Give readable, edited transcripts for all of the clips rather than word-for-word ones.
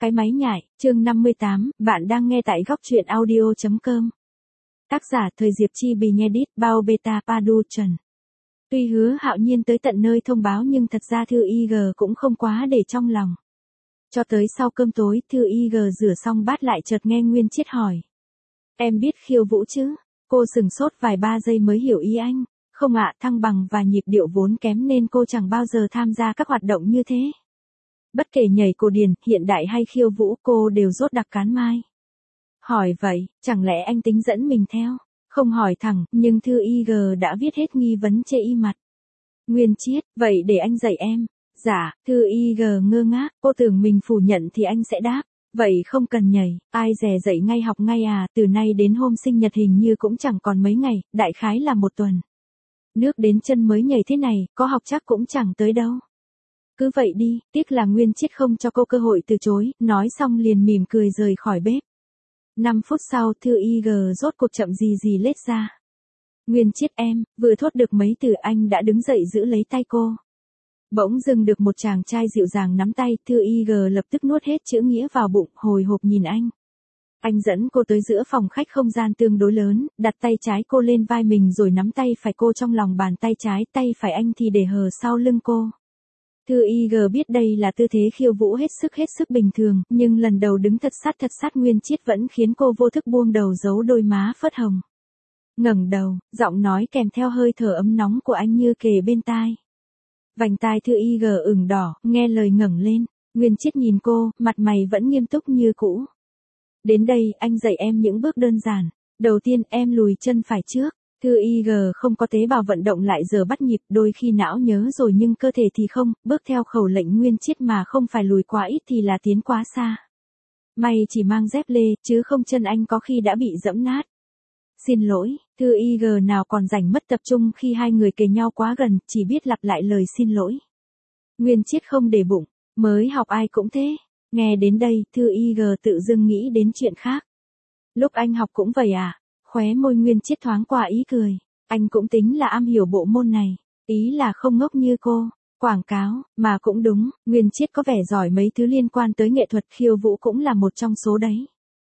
Cái máy nhại, chương 58, bạn đang nghe tại góc truyện audio.com. Tác giả Thời Diệp Chi Bì Nghe Đít Bao Beta Padu Trần. Tuy Hứa Hạo Nhiên tới tận nơi thông báo nhưng thật ra Thư IG cũng không quá để trong lòng. Cho tới sau cơm tối, Thư IG rửa xong bát lại chợt nghe Nguyên Chiết hỏi. Em biết khiêu vũ chứ? Cô sừng sốt vài ba giây mới hiểu ý anh. Không ạ, thăng bằng và nhịp điệu vốn kém nên cô chẳng bao giờ tham gia các hoạt động như thế. Bất kể nhảy cổ điển, hiện đại hay khiêu vũ cô đều rốt đặc cán mai. Hỏi vậy, chẳng lẽ anh tính dẫn mình theo? Không hỏi thẳng, nhưng Thư IG đã viết hết nghi vấn chê y mặt. Nguyên Chiết, vậy để anh dạy em. Dạ, Thư IG ngơ ngác, cô tưởng mình phủ nhận thì anh sẽ đáp. Vậy không cần nhảy, ai dè dạy ngay học ngay à, từ nay đến hôm sinh nhật hình như cũng chẳng còn mấy ngày, đại khái là 1 tuần. Nước đến chân mới nhảy thế này, có học chắc cũng chẳng tới đâu. Cứ vậy đi, tiếc là Nguyên Chiết không cho cô cơ hội từ chối, nói xong liền mỉm cười rời khỏi bếp. 5 phút sau, Thư IG rốt cuộc chậm gì lết ra. Nguyên Chiết em, vừa thốt được mấy từ anh đã đứng dậy giữ lấy tay cô. Bỗng dưng được một chàng trai dịu dàng nắm tay, Thư IG lập tức nuốt hết chữ nghĩa vào bụng, hồi hộp nhìn anh. Anh dẫn cô tới giữa phòng khách không gian tương đối lớn, đặt tay trái cô lên vai mình rồi nắm tay phải cô trong lòng bàn tay trái, tay phải anh thì để hờ sau lưng cô. Thư IG biết đây là tư thế khiêu vũ hết sức bình thường, nhưng lần đầu đứng thật sát Nguyên Chiết vẫn khiến cô vô thức buông đầu giấu đôi má phớt hồng. Ngẩng đầu, giọng nói kèm theo hơi thở ấm nóng của anh như kề bên tai. Vành tai Thư IG ửng đỏ, nghe lời ngẩng lên, Nguyên Chiết nhìn cô, mặt mày vẫn nghiêm túc như cũ. Đến đây, anh dạy em những bước đơn giản. Đầu tiên em lùi chân phải trước. Thư IG không có tế bào vận động lại giờ bắt nhịp, đôi khi não nhớ rồi nhưng cơ thể thì không, bước theo khẩu lệnh Nguyên Chiết mà không phải lùi quá ít thì là tiến quá xa. May chỉ mang dép lê, chứ không chân anh có khi đã bị dẫm nát. Xin lỗi, Thư IG nào còn rảnh mất tập trung khi hai người kề nhau quá gần, chỉ biết lặp lại lời xin lỗi. Nguyên Chiết không để bụng, mới học ai cũng thế. Nghe đến đây, Thư IG tự dưng nghĩ đến chuyện khác. Lúc anh học cũng vậy à? Khóe môi Nguyên Chiết thoáng qua ý cười. Anh cũng tính là am hiểu bộ môn này. Ý là không ngốc như cô. Quảng cáo, mà cũng đúng, Nguyên Chiết có vẻ giỏi mấy thứ liên quan tới nghệ thuật, khiêu vũ cũng là một trong số đấy.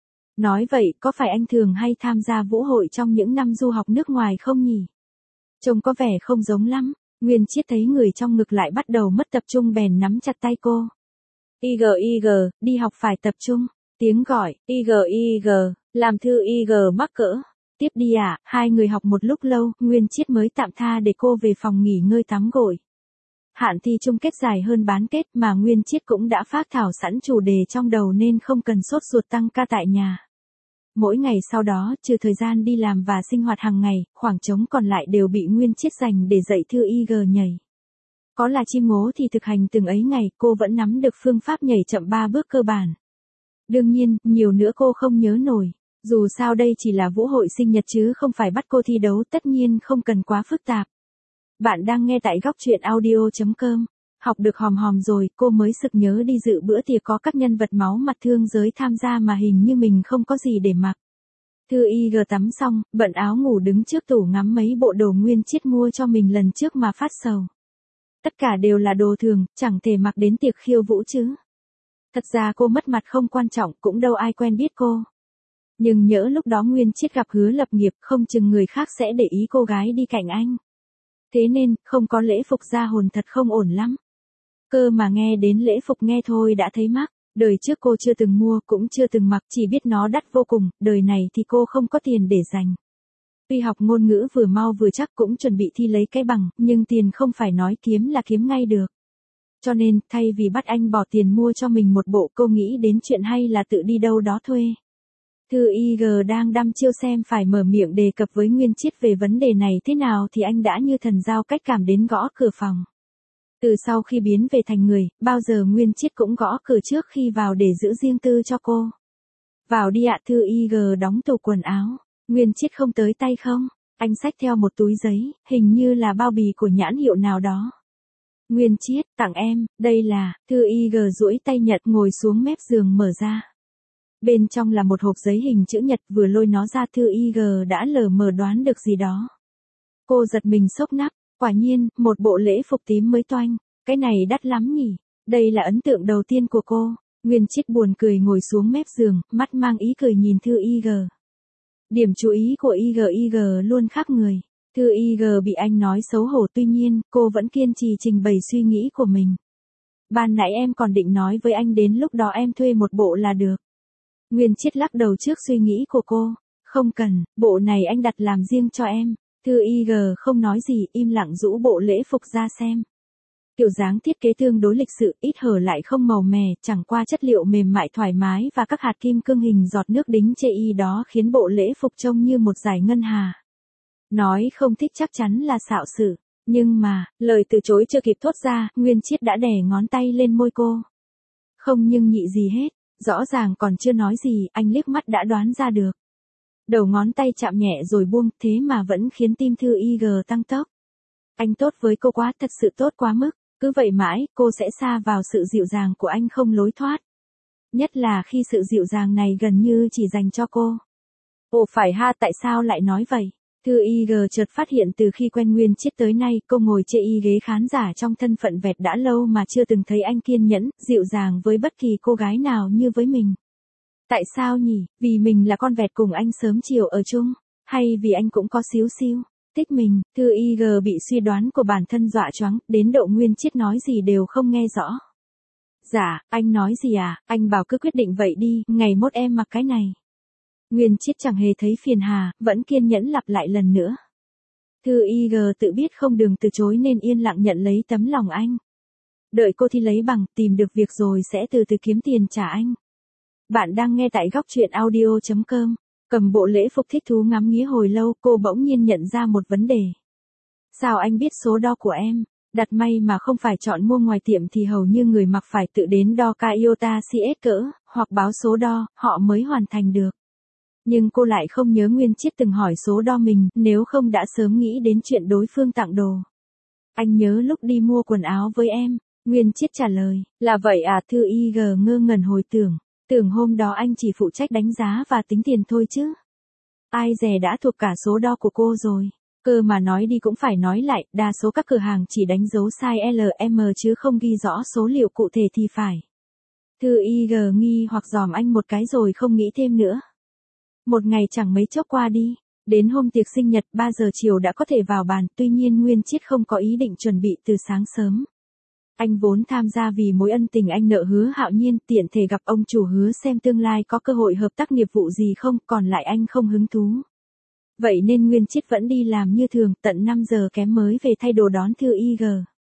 Nói vậy, có phải anh thường hay tham gia vũ hội trong những năm du học nước ngoài không nhỉ? Trông có vẻ không giống lắm. Nguyên Chiết thấy người trong ngực lại bắt đầu mất tập trung bèn nắm chặt tay cô. IG, đi học phải tập trung. Tiếng gọi, IG, làm Thư IG mắc cỡ. Tiếp đi à, hai người học một lúc lâu, Nguyên Chiết mới tạm tha để cô về phòng nghỉ ngơi tắm gội. Hạn thi chung kết dài hơn bán kết mà Nguyên Chiết cũng đã phác thảo sẵn chủ đề trong đầu nên không cần sốt ruột tăng ca tại nhà. Mỗi ngày sau đó, trừ thời gian đi làm và sinh hoạt hàng ngày, khoảng trống còn lại đều bị Nguyên Chiết dành để dạy Thư IG nhảy. Có là chim ngố thì thực hành từng ấy ngày, cô vẫn nắm được phương pháp nhảy chậm 3 bước cơ bản. Đương nhiên, nhiều nữa cô không nhớ nổi. Dù sao đây chỉ là vũ hội sinh nhật chứ không phải bắt cô thi đấu, tất nhiên không cần quá phức tạp. Bạn đang nghe tại góc truyện audio.com. Học được hòm hòm rồi, cô mới sực nhớ đi dự bữa tiệc có các nhân vật máu mặt thương giới tham gia mà hình như mình không có gì để mặc. Thư IG tắm xong, bận áo ngủ đứng trước tủ ngắm mấy bộ đồ Nguyên Chiết mua cho mình lần trước mà phát sầu. Tất cả đều là đồ thường, chẳng thể mặc đến tiệc khiêu vũ chứ. Thật ra cô mất mặt không quan trọng, cũng đâu ai quen biết cô. Nhưng nhỡ lúc đó Nguyên Chiết gặp Hứa lập nghiệp, không chừng người khác sẽ để ý cô gái đi cạnh anh. Thế nên, không có lễ phục ra hồn thật không ổn lắm. Cơ mà nghe đến lễ phục nghe thôi đã thấy mắc. Đời trước cô chưa từng mua, cũng chưa từng mặc, chỉ biết nó đắt vô cùng, đời này thì cô không có tiền để dành. Tuy học ngôn ngữ vừa mau vừa chắc cũng chuẩn bị thi lấy cái bằng, nhưng tiền không phải nói kiếm là kiếm ngay được. Cho nên, thay vì bắt anh bỏ tiền mua cho mình một bộ, cô nghĩ đến chuyện hay là tự đi đâu đó thuê. Thư IG đang đăm chiêu xem phải mở miệng đề cập với Nguyên Chiết về vấn đề này thế nào thì anh đã như thần giao cách cảm đến gõ cửa phòng. Từ sau khi biến về thành người, bao giờ Nguyên Chiết cũng gõ cửa trước khi vào để giữ riêng tư cho cô. Vào đi ạ. Thư IG đóng tủ quần áo. Nguyên Chiết không tới tay không? Anh xách theo một túi giấy, hình như là bao bì của nhãn hiệu nào đó. Nguyên Chiết, tặng em, đây là, Thư IG duỗi tay nhận ngồi xuống mép giường mở ra. Bên trong là một hộp giấy hình chữ nhật, vừa lôi nó ra Thư IG đã lờ mờ đoán được gì đó. Cô giật mình xốc nắp, quả nhiên, một bộ lễ phục tím mới toanh, cái này đắt lắm nhỉ, đây là ấn tượng đầu tiên của cô. Nguyên Chiết buồn cười ngồi xuống mép giường, mắt mang ý cười nhìn Thư IG. Điểm chú ý của IG luôn khác người. Thư IG bị anh nói xấu hổ, tuy nhiên, cô vẫn kiên trì trình bày suy nghĩ của mình. Ban nãy em còn định nói với anh đến lúc đó em thuê một bộ là được. Nguyên Chiết lắc đầu trước suy nghĩ của cô. Không cần, bộ này anh đặt làm riêng cho em. Thư IG không nói gì, im lặng rũ bộ lễ phục ra xem. Kiểu dáng thiết kế tương đối lịch sự, ít hở lại không màu mè, chẳng qua chất liệu mềm mại thoải mái và các hạt kim cương hình giọt nước đính chê y đó khiến bộ lễ phục trông như một dải ngân hà. Nói không thích chắc chắn là xạo sự, nhưng mà, lời từ chối chưa kịp thốt ra, Nguyên Chiết đã đè ngón tay lên môi cô. Không nhưng nhị gì hết, rõ ràng còn chưa nói gì, anh liếc mắt đã đoán ra được. Đầu ngón tay chạm nhẹ rồi buông, thế mà vẫn khiến tim Thư IG tăng tốc. Anh tốt với cô quá, thật sự tốt quá mức, cứ vậy mãi, cô sẽ sa vào sự dịu dàng của anh không lối thoát. Nhất là khi sự dịu dàng này gần như chỉ dành cho cô. Ồ phải ha, tại sao lại nói vậy? Thư IG chợt phát hiện từ khi quen Nguyên Chiết tới nay, cô ngồi chê y ghế khán giả trong thân phận vẹt đã lâu mà chưa từng thấy anh kiên nhẫn, dịu dàng với bất kỳ cô gái nào như với mình. Tại sao nhỉ? Vì mình là con vẹt cùng anh sớm chiều ở chung? Hay vì anh cũng có xíu xiu thích mình? Thư IG bị suy đoán của bản thân dọa choáng, đến độ Nguyên Chiết nói gì đều không nghe rõ. Dạ, anh nói gì à? Anh bảo cứ quyết định vậy đi, ngày mốt em mặc cái này. Nguyên Chiết chẳng hề thấy phiền hà, vẫn kiên nhẫn lặp lại lần nữa. Thư IG tự biết không đường từ chối nên yên lặng nhận lấy tấm lòng anh. Đợi cô thi lấy bằng, tìm được việc rồi sẽ từ từ kiếm tiền trả anh. Bạn đang nghe tại góc truyện audio.com. Cầm bộ lễ phục thích thú ngắm nghía hồi lâu, cô bỗng nhiên nhận ra một vấn đề. Sao anh biết số đo của em? Đặt may mà không phải chọn mua ngoài tiệm thì hầu như người mặc phải tự đến đo ca iota CS cỡ, hoặc báo số đo, họ mới hoàn thành được. Nhưng cô lại không nhớ Nguyên Chiết từng hỏi số đo mình, nếu không đã sớm nghĩ đến chuyện đối phương tặng đồ. Anh nhớ lúc đi mua quần áo với em, Nguyên Chiết trả lời, là vậy à? Thư IG ngơ ngẩn hồi tưởng. Tưởng hôm đó anh chỉ phụ trách đánh giá và tính tiền thôi chứ. Ai dè đã thuộc cả số đo của cô rồi. Cơ mà nói đi cũng phải nói lại, đa số các cửa hàng chỉ đánh dấu size LM chứ không ghi rõ số liệu cụ thể thì phải. Thư IG nghi hoặc dòm anh một cái rồi không nghĩ thêm nữa. Một ngày chẳng mấy chốc qua đi. Đến hôm tiệc sinh nhật 3 giờ chiều đã có thể vào bàn, tuy nhiên Nguyên Chiết không có ý định chuẩn bị từ sáng sớm. Anh vốn tham gia vì mối ân tình anh nợ Hứa Hạo Nhiên, tiện thể gặp ông chủ hứa xem tương lai có cơ hội hợp tác nghiệp vụ gì không, còn lại anh không hứng thú. Vậy nên Nguyên Chiết vẫn đi làm như thường, tận 5 giờ kém mới về thay đồ đón Thư IG.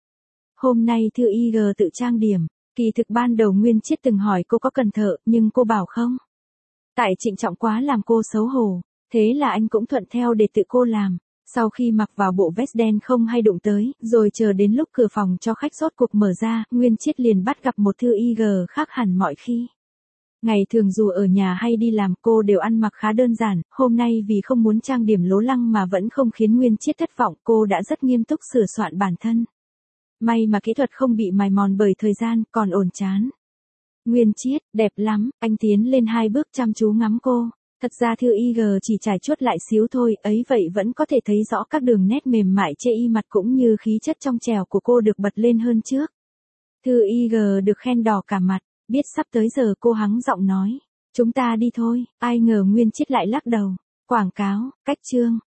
Hôm nay Thư IG tự trang điểm, kỳ thực ban đầu Nguyên Chiết từng hỏi cô có cần thợ, nhưng cô bảo không. Tại trịnh trọng quá làm cô xấu hổ, thế là anh cũng thuận theo để tự cô làm. Sau khi mặc vào bộ vest đen không hay đụng tới, rồi chờ đến lúc cửa phòng cho khách rốt cuộc mở ra, Nguyên Chiết liền bắt gặp một Thư IG khác hẳn mọi khi. Ngày thường dù ở nhà hay đi làm cô đều ăn mặc khá đơn giản, hôm nay vì không muốn trang điểm lố lăng mà vẫn không khiến Nguyên Chiết thất vọng, cô đã rất nghiêm túc sửa soạn bản thân. May mà kỹ thuật không bị mài mòn bởi thời gian, còn ổn chán. Nguyên Chiết, đẹp lắm, anh tiến lên 2 bước chăm chú ngắm cô. Thật ra Thư IG chỉ trải chuốt lại xíu thôi, ấy vậy vẫn có thể thấy rõ các đường nét mềm mại chê y mặt cũng như khí chất trong trẻo của cô được bật lên hơn trước. Thư IG được khen đỏ cả mặt, biết sắp tới giờ cô hắng giọng nói, chúng ta đi thôi, ai ngờ Nguyên Chiết lại lắc đầu. Quảng cáo, cách chương,